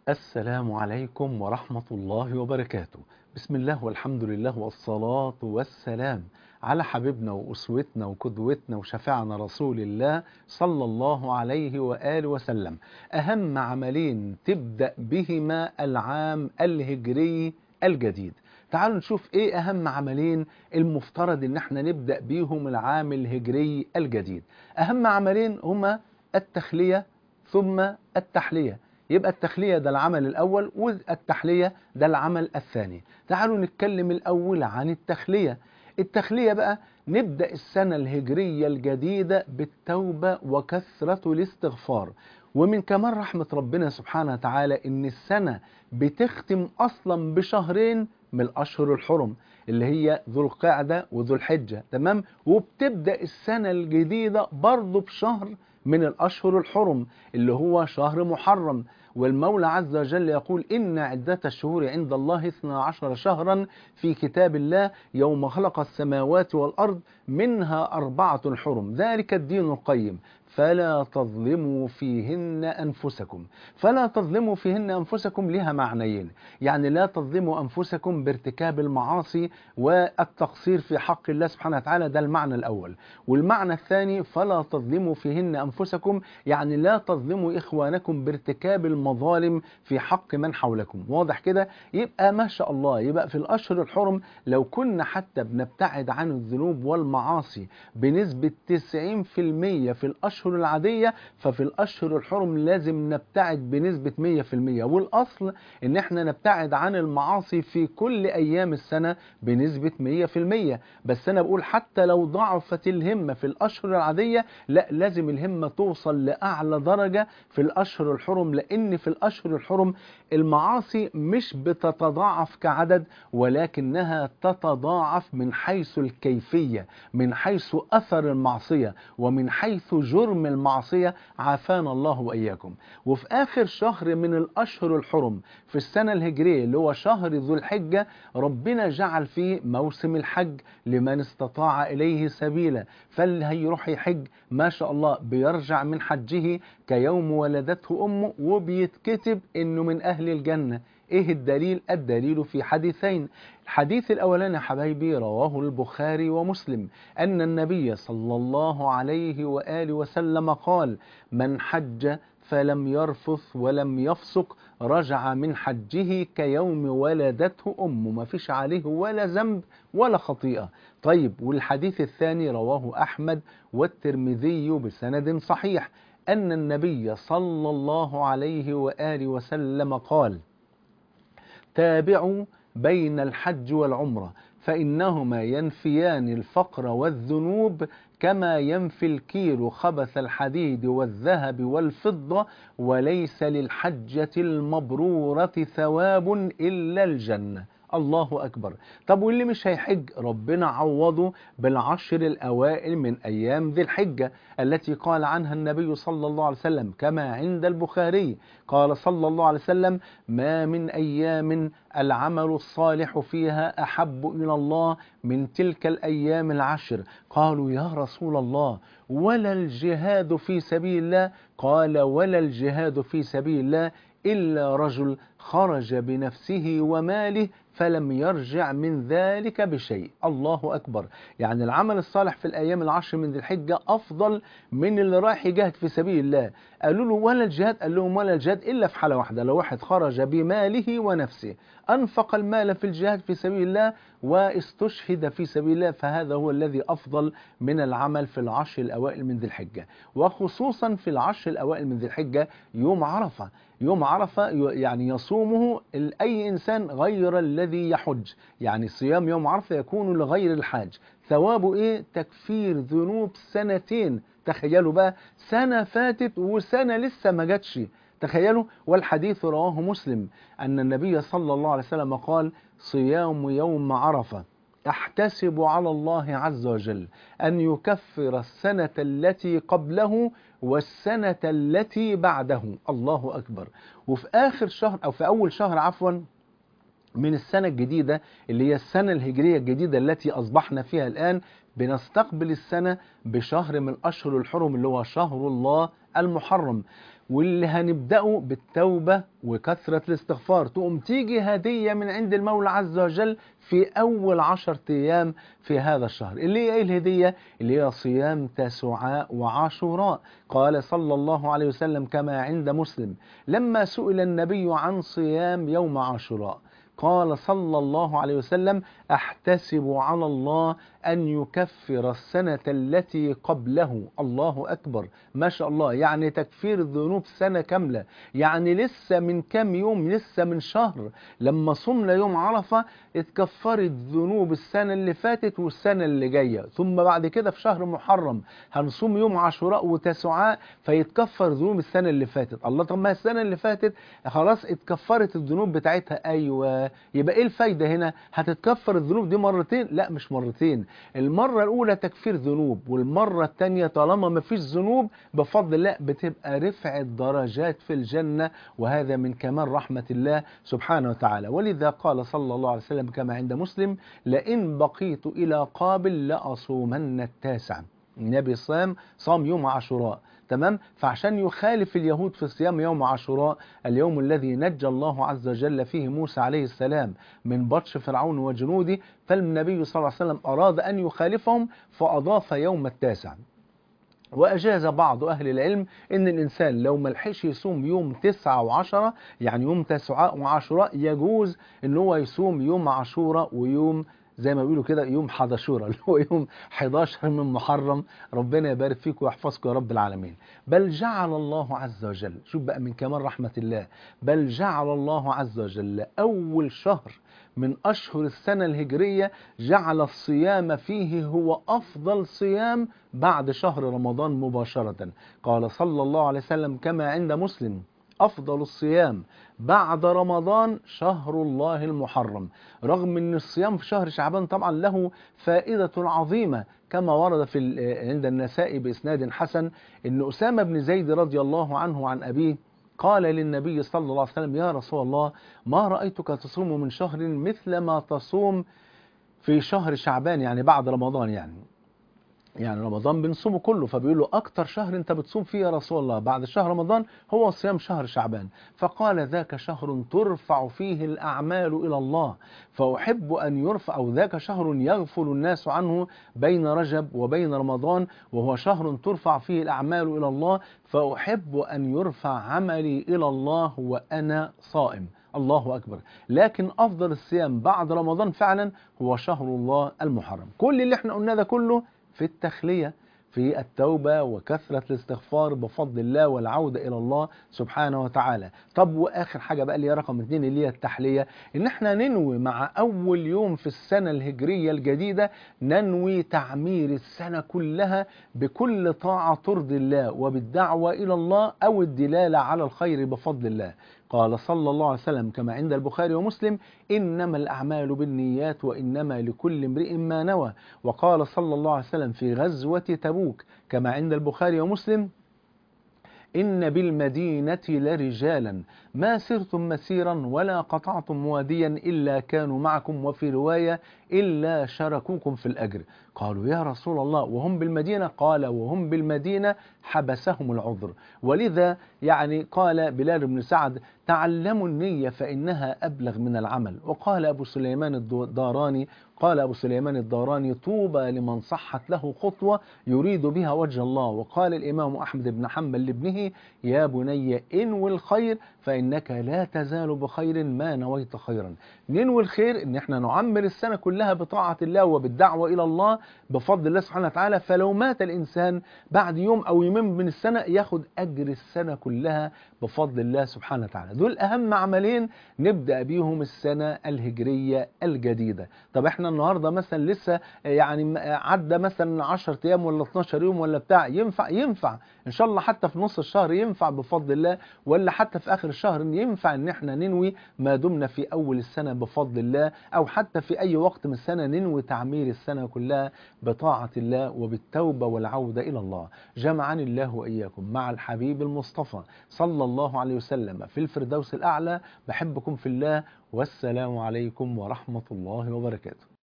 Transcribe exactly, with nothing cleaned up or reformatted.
السلام عليكم ورحمة الله وبركاته. بسم الله والحمد لله والصلاة والسلام على حبيبنا وأسوتنا وقدوتنا وشفيعنا رسول الله صلى الله عليه وآله وسلم. أهم عملين تبدأ بهما العام الهجري الجديد. تعالوا نشوف ايه اهم عملين المفترض ان احنا نبدأ بيهم العام الهجري الجديد. اهم عملين هما التخلية ثم التحلية. يبقى التخلية ده العمل الأول والتحلية ده العمل الثاني. تعالوا نتكلم الأول عن التخلية. التخلية بقى نبدأ السنة الهجرية الجديدة بالتوبة وكثرة الاستغفار. ومن كمال رحمة ربنا سبحانه وتعالى إن السنة بتختم أصلا بشهرين من الأشهر الحرم اللي هي ذو القعدة وذو الحجة، تمام؟ وبتبدأ السنة الجديدة برضه بشهر من الأشهر الحرم اللي هو شهر محرم. والمولى عز وجل يقول إن عدة الشهور عند الله اثنا عشر شهرا في كتاب الله يوم خلق السماوات والأرض منها أربعة حرم ذلك الدين القيم فلا تظلموا فيهن أنفسكم. فلا تظلموا فيهن أنفسكم لها معنيين، يعني لا تظلموا أنفسكم بارتكاب المعاصي والتقصير في حق الله سبحانه وتعالى، ده المعنى الأول. والمعنى الثاني فلا تظلموا فيهن أنفسكم يعني لا تظلموا إخوانكم بارتكاب المظالم في حق من حولكم. واضح كده؟ يبقى ما شاء الله، يبقى في الأشهر الحرم لو كنا حتى بنبتعد عن الذنوب والمعاصي بنسبة تسعين في المية في الأشهر العادية، ففي الأشهر الحرم لازم نبتعد بنسبة مية في المية. والأصل إن احنا نبتعد عن المعاصي في كل أيام السنة بنسبة مية في المية. بس أنا بقول حتى لو ضعفت الهمة في الأشهر العادية، لا، لازم الهمة توصل لأعلى درجة في الأشهر الحرم، لأن في الأشهر الحرم المعاصي مش بتتضاعف كعدد، ولكنها تتضاعف من حيث الكيفية، من حيث أثر المعصية، ومن حيث جرم المعصية، عافانا الله وإياكم. وفي آخر شهر من الأشهر الحرم في السنة الهجرية اللي هو شهر ذو الحجة، ربنا جعل فيه موسم الحج لمن استطاع إليه سبيلا. فاللي هيروح يحج ما شاء الله بيرجع من حجه كيوم ولدته أمه، وبيتكتب إنه من أهل الجنة. إيه الدليل؟ الدليل في حديثين. الحديث الأولاني يا حبايبي رواه البخاري ومسلم أن النبي صلى الله عليه وآله وسلم قال: من حج فلم يرفث ولم يفسق رجع من حجه كيوم ولدته أمه، ما فيش عليه ولا ذنب ولا خطيئة. طيب، والحديث الثاني رواه أحمد والترمذي بسند صحيح أن النبي صلى الله عليه وآله وسلم قال: تابعوا بين الحج والعمرة فإنهما ينفيان الفقر والذنوب كما ينفي الكير خبث الحديد والذهب والفضة، وليس للحجة المبرورة ثواب إلا الجنة. الله أكبر. طب واللي مش هيحج ربنا عوضه بالعشر الأوائل من أيام ذي الحجة التي قال عنها النبي صلى الله عليه وسلم كما عند البخاري قال صلى الله عليه وسلم: ما من أيام العمل الصالح فيها أحب إلى الله من تلك الأيام العشر. قالوا: يا رسول الله ولا الجهاد في سبيل الله؟ قال: ولا الجهاد في سبيل الله إلا رجل خرج بنفسه وماله فلم يرجع من ذلك بشيء. الله أكبر. يعني العمل الصالح في الأيام العشر من ذي الحجة أفضل من اللي رايح يجاهد في سبيل الله. قالوا له: ولا الجهاد؟ قال لهم: ولا الجهاد إلا في حالة واحدة، لو واحد خرج بماله ونفسه، أنفق المال في الجهاد في سبيل الله واستشهد في سبيل الله، فهذا هو الذي أفضل من العمل في العشر الأوائل من ذي الحجة. وخصوصا في العشر الأوائل من ذي الحجة يوم عرفة. يوم عرفة يعني يصومه أي إنسان غير الذي يحج، يعني صيام يوم عرفة يكون لغير الحاج. ثوابه إيه؟ تكفير ذنوب سنتين. تخيلوا بقى، سنة فاتت وسنة لسه ما جاتش، تخيلوا. والحديث رواه مسلم أن النبي صلى الله عليه وسلم قال: صيام يوم عرفة أحتسب على الله عز وجل أن يكفر السنة التي قبله والسنة التي بعده. الله أكبر. وفي آخر شهر أو في أول شهر عفوا من السنة الجديدة اللي هي السنة الهجرية الجديدة التي أصبحنا فيها الآن، بنستقبل السنة بشهر من أشهر الحرم اللي هو شهر الله المحرم، واللي هنبدأه بالتوبة وكثرة الاستغفار. تقوم تيجي هدية من عند المولى عز وجل في أول عشر أيام في هذا الشهر، اللي هي إيه الهدية؟ اللي هي صيام تسعاء وعاشوراء. قال صلى الله عليه وسلم كما عند مسلم لما سئل النبي عن صيام يوم عاشوراء قال صلى الله عليه وسلم: أحتسب على الله أن يكفر السنة التي قبله. الله أكبر، ما شاء الله، يعني تكفير الذنوب سنة كاملة. يعني لسه من كام يوم، لسه من شهر لما صمنا يوم عرفة اتكفرت ذنوب السنة اللي فاتت والسنة اللي جاية، ثم بعد كده في شهر محرم هنصوم يوم عاشوراء وتسعاء فيتكفر ذنوب السنة اللي فاتت. الله، طب ما السنة اللي فاتت خلاص اتكفرت الذنوب بتاعتها. أيوة، يبقى ايه الفايدة هنا؟ هتتكفر الذنوب دي مرتين؟ لا، مش مرتين. المرة الأولى تكفير ذنوب، والمرة الثانية طالما ما فيش ذنوب بفضل الله بتبقى رفعة درجات في الجنة، وهذا من كمال رحمة الله سبحانه وتعالى. ولذا قال صلى الله عليه وسلم كما عند مسلم: لئن بقيت إلى قابل لأصومن التاسع. النبي صام صام يوم عاشوراء، تمام؟ فعشان يخالف اليهود في صيام يوم عاشوراء، اليوم الذي نجى الله عز وجل فيه موسى عليه السلام من بطش فرعون وجنوده، فالنبي صلى الله عليه وسلم أراد أن يخالفهم فأضاف يوم التاسع. وأجاز بعض أهل العلم إن الإنسان لو ملحش يصوم يوم تسعة وعشرة، يعني يوم تسعاء وعاشوراء، يجوز إن هو يصوم يوم عاشوراء ويوم زي ما بيقولوا كده يوم حداشورة اللي هو يوم حداشر من محرم. ربنا يبارك فيك ويحفظك يا رب العالمين. بل جعل الله عز وجل، شوف بقى من كمال رحمة الله، بل جعل الله عز وجل أول شهر من أشهر السنة الهجرية جعل الصيام فيه هو أفضل صيام بعد شهر رمضان مباشرة. قال صلى الله عليه وسلم كما عند مسلم: أفضل الصيام بعد رمضان شهر الله المحرم. رغم أن الصيام في شهر شعبان طبعا له فائدة عظيمة، كما ورد في عند النسائي بإسناد حسن أن أسامة بن زيد رضي الله عنه عن أبيه قال للنبي صلى الله عليه وسلم: يا رسول الله، ما رأيتك تصوم من شهر مثل ما تصوم في شهر شعبان، يعني بعد رمضان، يعني يعني رمضان بنصومه كله، فبيقول له: أكتر شهر أنت بتصوم فيه يا رسول الله بعد شهر رمضان هو صيام شهر شعبان. فقال: ذاك شهر ترفع فيه الأعمال إلى الله، فأحب أن يرفع، أو ذاك شهر يغفل الناس عنه بين رجب وبين رمضان، وهو شهر ترفع فيه الأعمال إلى الله، فأحب أن يرفع عملي إلى الله وأنا صائم. الله أكبر. لكن أفضل الصيام بعد رمضان فعلا هو شهر الله المحرم. كل اللي احنا قلنا ده كله في التخلية، في التوبة وكثرة الاستغفار بفضل الله والعودة إلى الله سبحانه وتعالى. طب وآخر حاجة بقى اللي هي رقم اتنين اللي هي التحلية، إن احنا ننوي مع أول يوم في السنة الهجرية الجديدة، ننوي تعمير السنة كلها بكل طاعة ترضي الله وبالدعوة إلى الله أو الدلالة على الخير بفضل الله. قال صلى الله عليه وسلم كما عند البخاري ومسلم: إنما الأعمال بالنيات وإنما لكل امرئ ما نوى. وقال صلى الله عليه وسلم في غزوة تبوك كما عند البخاري ومسلم: إن بالمدينة لرجالا ما سرتم مسيرا ولا قطعتم واديا إلا كانوا معكم، وفي رواية إلا شاركوكم في الأجر. قالوا: يا رسول الله وهم بالمدينة؟ قال: وهم بالمدينة حبسهم العذر. ولذا يعني قال بلال بن سعد: تعلموا النية فإنها أبلغ من العمل. وقال أبو سليمان الداراني قال أبو سليمان الداراني: طوبى لمن صحت له خطوة يريد بها وجه الله. وقال الإمام أحمد بن حنبل لابنه: يا بني انوي الخير فإنك لا تزال بخير ما نويت خيرا. ننوي الخير إن احنا نعمر السنة كلها بطاعة الله وبالدعوة إلى الله بفضل الله سبحانه وتعالى، فلو مات الإنسان بعد يوم أو يومين من السنة ياخد أجر السنة كلها بفضل الله سبحانه وتعالى. دول أهم عملين نبدأ بيهم السنة الهجرية الجديدة. طب احنا النهاردة مثلا لسه يعني عدى مثلا عشرة أيام ولا اتناشر يوم ولا بتاع، ينفع ينفع إن شاء الله حتى في نص الشهر ينفع بفضل الله، ولا حتى في آخر الشهر ينفع إن احنا ننوي ما دمنا في أول السنة بفضل الله، أو حتى في أي وقت من السنة ننوي تعمير السنة كلها بطاعة الله وبالتوبة والعودة إلى الله. جمعني الله وإياكم مع الحبيب المصطفى المصطفى صلى الله عليه وسلم في الفردوس الأعلى. بحبكم في الله، والسلام عليكم ورحمة الله وبركاته.